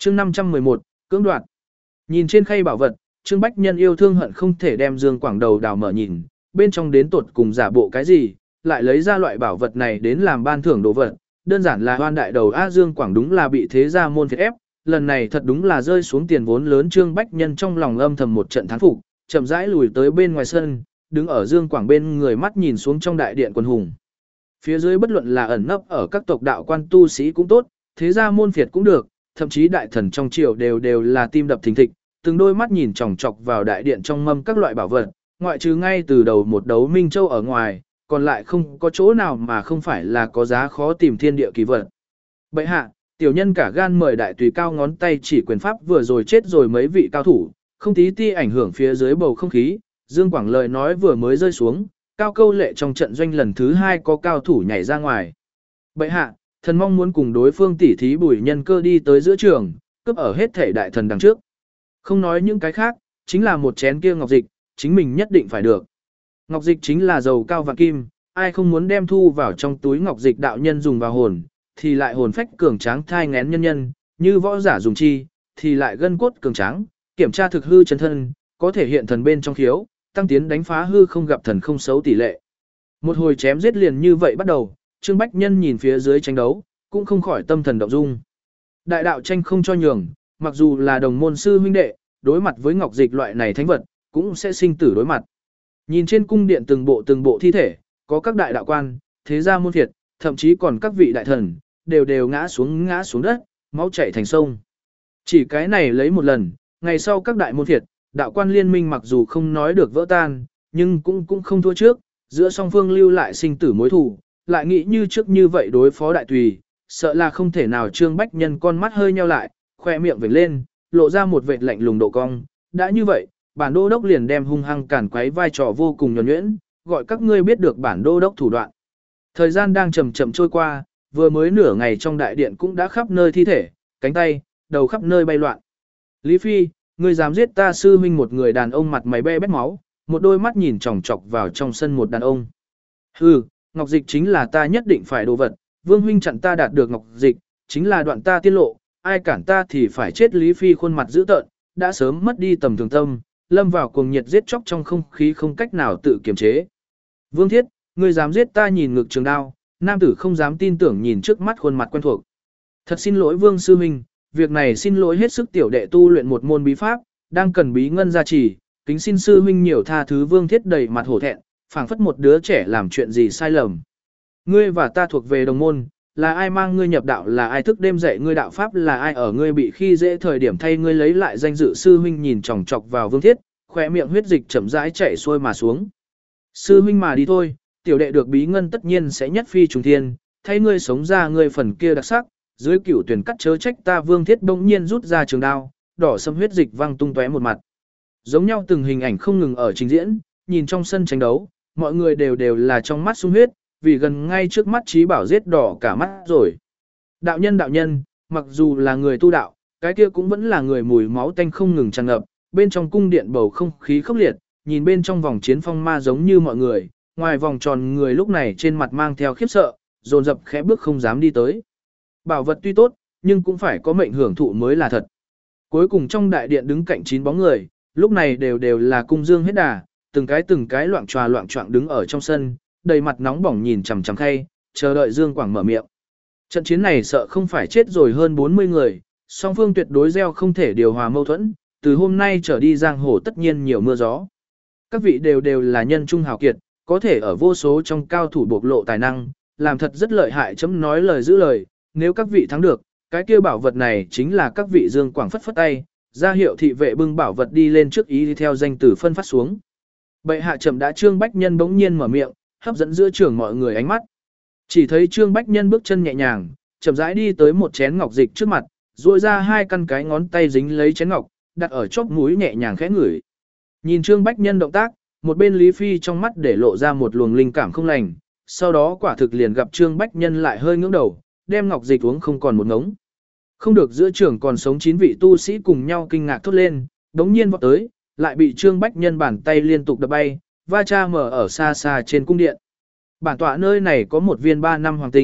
Chương 511, cưỡng đoạt. Nhìn trên khay bảo vật, Trương Bách Nhân yêu thương hận không thể đem Dương Quảng đầu đào mở nhìn, bên trong đến tột cùng giả bộ cái gì, lại lấy ra loại bảo vật này đến làm ban thưởng đồ vật, đơn giản là hoan đại đầu A Dương Quảng đúng là bị thế gia môn phiệt ép, lần này thật đúng là rơi xuống tiền vốn lớn. Trương Bách Nhân trong lòng âm thầm một trận thán phục, chậm rãi lùi tới bên ngoài sân, đứng ở Dương Quảng bên người mắt nhìn xuống trong đại điện quần hùng. Phía dưới bất luận là ẩn nấp ở các tộc đạo quan tu sĩ cũng tốt, thế gia môn phiệt cũng được, thậm chí đại thần trong triều đều là tim đập thình thịch, từng đôi mắt nhìn chòng chọc vào đại điện trong mâm các loại bảo vật, ngoại trừ ngay từ đầu một đấu Minh Châu ở ngoài, còn lại không có chỗ nào mà không phải là có giá khó tìm thiên địa kỳ vật. Bệ hạ, tiểu nhân cả gan mời đại tùy cao ngón tay chỉ quyền pháp vừa rồi chết rồi mấy vị cao thủ, không tí ti ảnh hưởng phía dưới bầu không khí. Dương Quảng lời nói vừa mới rơi xuống, cao câu lệ trong trận doanh lần thứ 2 có cao thủ nhảy ra ngoài. Bệ hạ, thần mong muốn cùng đối phương tỉ thí Bùi Nhân Cơ đi tới giữa trường, cướp ở hết thể đại thần đằng trước. Không nói những cái khác, chính là một chén kia ngọc dịch, chính mình nhất định phải được. Ngọc dịch chính là dầu cao vạn kim, ai không muốn đem thu vào trong túi ngọc dịch đạo nhân dùng vào hồn, thì lại hồn phách cường tráng thai ngén nhân nhân, như võ giả dùng chi, thì lại gân cốt cường tráng, kiểm tra thực hư chân thân, có thể hiện thần bên trong khiếu, tăng tiến đánh phá hư không gặp thần không xấu tỷ lệ. Một hồi chém giết liền như vậy bắt đầu, Trương Bách Nhân nhìn phía dưới tranh đấu, cũng không khỏi tâm thần động dung. Đại đạo tranh không cho nhường, mặc dù là đồng môn sư huynh đệ, đối mặt với ngọc dịch loại này thánh vật, cũng sẽ sinh tử đối mặt. Nhìn trên cung điện từng bộ thi thể, có các đại đạo quan, thế gia môn phiệt, thậm chí còn các vị đại thần, đều ngã xuống đất, máu chảy thành sông. Chỉ cái này lấy một lần, ngày sau các đại môn phiệt, đạo quan liên minh mặc dù không nói được vỡ tan, nhưng cũng không thua trước, giữa song phương lưu lại sinh tử mối thù, lại nghĩ như trước như vậy đối phó đại tùy, sợ là không thể nào. Trương Bách Nhân con mắt hơi nheo lại, khoe miệng vểnh lên, lộ ra một vệt lạnh lùng độ cong, đã như vậy, bản đô đốc liền đem hung hăng cản quấy vai trò vô cùng nhuần nhuyễn, gọi các ngươi biết được bản đô đốc thủ đoạn. Thời gian đang chậm chậm trôi qua, vừa mới nửa ngày trong đại điện cũng đã khắp nơi thi thể, cánh tay, đầu khắp nơi bay loạn. Lý Phi, ngươi dám giết ta sư huynh? Một người đàn ông mặt mày be bét máu, một đôi mắt nhìn chòng chọc vào trong sân một đàn ông. Hừ, ngọc dịch chính là ta nhất định phải đồ vật, Vương huynh chặn ta đạt được ngọc dịch, chính là đoạn ta tiết lộ, ai cản ta thì phải chết. Lý Phi khuôn mặt dữ tợn, đã sớm mất đi tầm thường tâm, lâm vào cuồng nhiệt giết chóc trong không khí không cách nào tự kiềm chế. Vương Thiết, ngươi dám giết ta? Nhìn ngực trường đao, nam tử không dám tin tưởng nhìn trước mắt khuôn mặt quen thuộc. Thật xin lỗi Vương sư huynh, việc này xin lỗi hết sức, tiểu đệ tu luyện một môn bí pháp, đang cần bí ngân gia trì, kính xin sư huynh nhiều tha thứ. Vương Thiết đầy mặt hổ thẹn, phảng phất một đứa trẻ làm chuyện gì sai lầm. Ngươi và ta thuộc về đồng môn, là ai mang ngươi nhập đạo, là ai thức đêm dạy ngươi đạo pháp, là ai ở ngươi bị khi dễ thời điểm thay ngươi lấy lại danh dự. Sư huynh nhìn chòng chọc vào Vương Thiết, khóe miệng huyết dịch chậm rãi chảy xuôi mà xuống. Sư huynh mà đi thôi, tiểu đệ được bí ngân tất nhiên sẽ nhất phi trùng thiên, thay ngươi sống ra ngươi phần kia đặc sắc, dưới cửu tuyển cắt chớ trách ta. Vương Thiết bỗng nhiên rút ra trường đao, đỏ sẫm huyết dịch văng tung tóe một mặt. Giống nhau từng hình ảnh không ngừng ở trình diễn, nhìn trong sân tranh đấu, mọi người đều là trong mắt sung huyết, vì gần ngay trước mắt Chí Bảo giết đỏ cả mắt rồi. Đạo nhân, mặc dù là người tu đạo, cái kia cũng vẫn là người, mùi máu tanh không ngừng tràn ngập, bên trong cung điện bầu không khí khốc liệt, nhìn bên trong vòng chiến phong ma giống như mọi người, ngoài vòng tròn người lúc này trên mặt mang theo khiếp sợ, dồn dập khẽ bước không dám đi tới. Bảo vật tuy tốt, nhưng cũng phải có mệnh hưởng thụ mới là thật. Cuối cùng trong đại điện đứng cạnh 9 bóng người, lúc này đều là cung dương hết đà, từng cái loạn choạng đứng ở trong sân, đầy mặt nóng bỏng nhìn chằm chằm khay, chờ đợi Dương Quảng mở miệng. Trận chiến này sợ không phải chết rồi hơn 40 người, song phương tuyệt đối gieo không thể điều hòa mâu thuẫn, từ hôm nay trở đi giang hồ tất nhiên nhiều mưa gió. Các vị đều là nhân trung hào kiệt, có thể ở vô số trong cao thủ bộc lộ tài năng, làm thật rất lợi hại. Chấm nói lời giữ lời, nếu các vị thắng được, cái kia bảo vật này chính là các vị. Dương Quảng phất phất tay, ra hiệu thị vệ bưng bảo vật đi lên trước, ý đi theo danh tử phân phát xuống. Bệ hạ chậm đã. Trương Bách Nhân bỗng nhiên mở miệng, hấp dẫn giữa trường mọi người ánh mắt. Chỉ thấy Trương Bách Nhân bước chân nhẹ nhàng, chậm rãi đi tới một chén ngọc dịch trước mặt, duỗi ra 2 căn cái ngón tay dính lấy chén ngọc, đặt ở chóp mũi nhẹ nhàng khẽ ngửi. Nhìn Trương Bách Nhân động tác, một bên Lý Phi trong mắt để lộ ra một luồng linh cảm không lành, sau đó quả thực liền gặp Trương Bách Nhân lại hơi ngưỡng đầu, đem ngọc dịch uống không còn một ngống. Không được, giữa trường còn sống 9 vị tu sĩ cùng nhau kinh ngạc thốt lên, đống nhiên vọt tới, lại bị Trương Bách Nhân bàn tay liên tục đập bay, va cha mở ở xa xa trên cung điện. Bản tọa nơi này có một viên 3 năm hoàng tinh,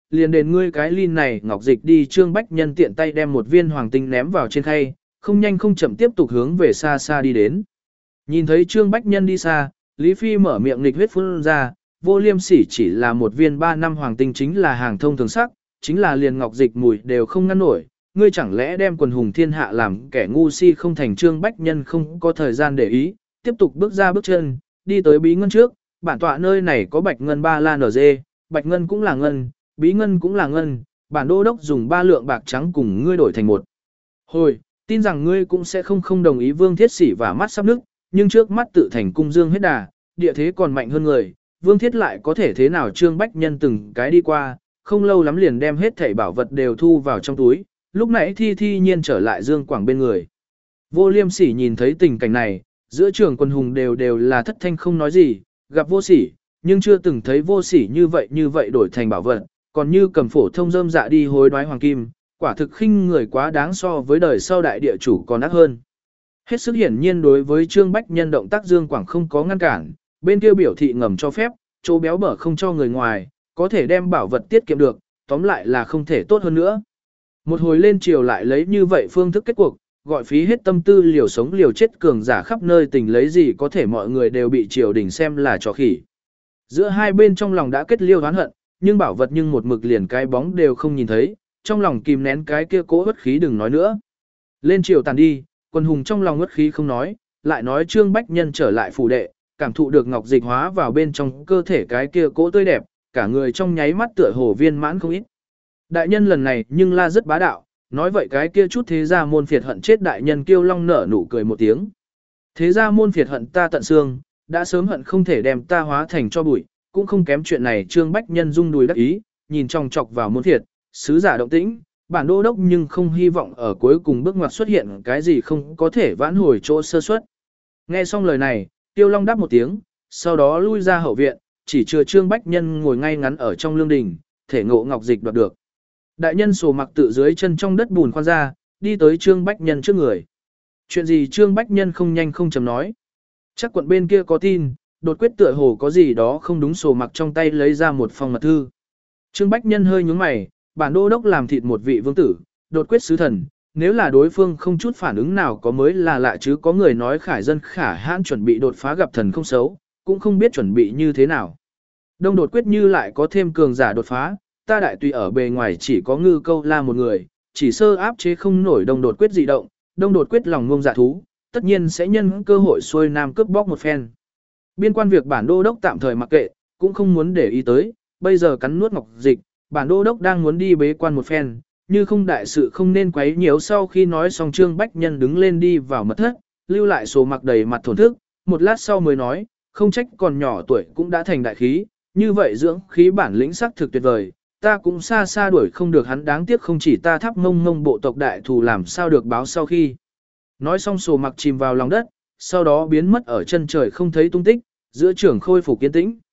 liền đền ngươi cái ly này ngọc dịch đi. Trương Bách Nhân tiện tay đem một viên hoàng tinh ném vào trên khay, không nhanh không chậm tiếp tục hướng về xa xa đi đến. Nhìn thấy Trương Bách Nhân đi xa, Lý Phi mở miệng nghịch huyết phun ra, Vô Liêm Sỉ chỉ là một viên 3 năm hoàng tinh chính là hàng thông thường sắc, chính là liền ngọc dịch mùi đều không ngăn nổi, ngươi chẳng lẽ đem quần hùng thiên hạ làm kẻ ngu si không thành. Trương Bách Nhân không có thời gian để ý, tiếp tục bước ra bước chân, đi tới bí ngân trước, bản tọa nơi này có bạch ngân 3 la NG, bạch ngân cũng là ngân, bí ngân cũng là ngân, bản đô đốc dùng 3 lượng bạc trắng cùng ngươi đổi thành một. Hồi, tin rằng ngươi cũng sẽ không đồng ý. Vương Thiết Sỉ và mắt sắp nứt, nhưng trước mắt tự thành cung dương hết đà, địa thế còn mạnh hơn người, Vương Thiết lại có thể thế nào. Trương Bách Nhân từng cái đi qua, không lâu lắm liền đem hết thảy bảo vật đều thu vào trong túi, lúc nãy thi nhiên trở lại Dương Quảng bên người. Vô Liêm Sỉ nhìn thấy tình cảnh này, giữa trường quân hùng đều là thất thanh không nói gì, gặp Vô Sỉ, nhưng chưa từng thấy Vô Sỉ như vậy đổi thành bảo vật, còn như cầm phổ thông rơm dạ đi hối đoái hoàng kim, quả thực khinh người quá đáng, so với đời sau đại địa chủ còn ác hơn. Hết sức hiển nhiên đối với Trương Bách Nhân động tác Dương Quảng không có ngăn cản, bên kia biểu thị ngầm cho phép, chỗ béo bở không cho người ngoài, có thể đem bảo vật tiết kiệm được, tóm lại là không thể tốt hơn nữa. Một hồi lên chiều lại lấy như vậy phương thức kết cuộc, gọi phí hết tâm tư liều sống liều chết cường giả khắp nơi tình lấy gì có thể mọi người đều bị triều đình xem là trò khỉ. Giữa hai bên trong lòng đã kết liêu oán hận, nhưng bảo vật nhưng một mực liền cái bóng đều không nhìn thấy, trong lòng kìm nén cái kia cố uất khí đừng nói nữa. Lên chiều tàn đi, quân hùng trong lòng uất khí không nói, lại nói Trương Bách Nhân trở lại phủ đệ, cảm thụ được ngọc dịch hóa vào bên trong cơ thể cái kia cố tươi đẹp, cả người trong nháy mắt tựa hồ viên mãn không ít. Đại nhân lần này nhưng la rất bá đạo, nói vậy cái kia chút thế gia môn phiệt hận chết đại nhân. Kiêu Long nở nụ cười một tiếng. Thế gia môn phiệt hận ta tận xương, đã sớm hận không thể đem ta hóa thành cho bụi, cũng không kém chuyện này. Trương Bách Nhân rung đùi đắc ý, nhìn trong chọc vào môn phiệt, sứ giả động tĩnh, bản đô đốc nhưng không hy vọng ở cuối cùng bước ngoặt xuất hiện cái gì không có thể vãn hồi chỗ sơ suất. Nghe xong lời này, Kiêu Long đáp một tiếng, sau đó lui ra hậu viện, chỉ chừa Trương Bách Nhân ngồi ngay ngắn ở trong lương đình, thể ngộ ngọc dịch đoạt được. Đại nhân sổ mặc tự dưới chân trong đất bùn khoan ra, đi tới Trương Bách Nhân trước người. Chuyện gì? Trương Bách Nhân không nhanh không chậm nói. Chắc quận bên kia có tin, đột quyết tựa hồ có gì đó không đúng. Sổ mặc trong tay lấy ra một phong mật thư. Trương Bách Nhân hơi nhướng mày, bản đô đốc làm thịt một vị vương tử, đột quyết sứ thần, nếu là đối phương không chút phản ứng nào có mới là lạ chứ. Có người nói khải dân khả hãn chuẩn bị đột phá gặp thần không xấu, cũng không biết chuẩn bị như thế nào. Đông đột quyết như lại có thêm cường giả đột phá, ta đại tùy ở bề ngoài chỉ có Ngư Câu La một người, chỉ sơ áp chế không nổi đông đột quyết dị động, đông đột quyết lòng ngông dạ thú, tất nhiên sẽ nhân cơ hội xuôi nam cướp bóc một phen. Biên quan việc bản đô đốc tạm thời mặc kệ, cũng không muốn để ý tới, bây giờ cắn nuốt ngọc dịch, bản đô đốc đang muốn đi bế quan một phen, như không đại sự không nên quấy nhiễu. Sau khi nói xong Trương Bách Nhân đứng lên đi vào mật thất, lưu lại số mặc đầy mặt thổn thức, một lát sau mới nói, không trách còn nhỏ tuổi cũng đã thành đại khí, như vậy dưỡng khí bản lĩnh sắc thực tuyệt vời, ta cũng xa xa đuổi không được hắn, đáng tiếc không chỉ ta thắp mông bộ tộc đại thù làm sao được báo. Sau khi nói xong sổ mặc chìm vào lòng đất, sau đó biến mất ở chân trời không thấy tung tích, giữa trường khôi phục yên tĩnh.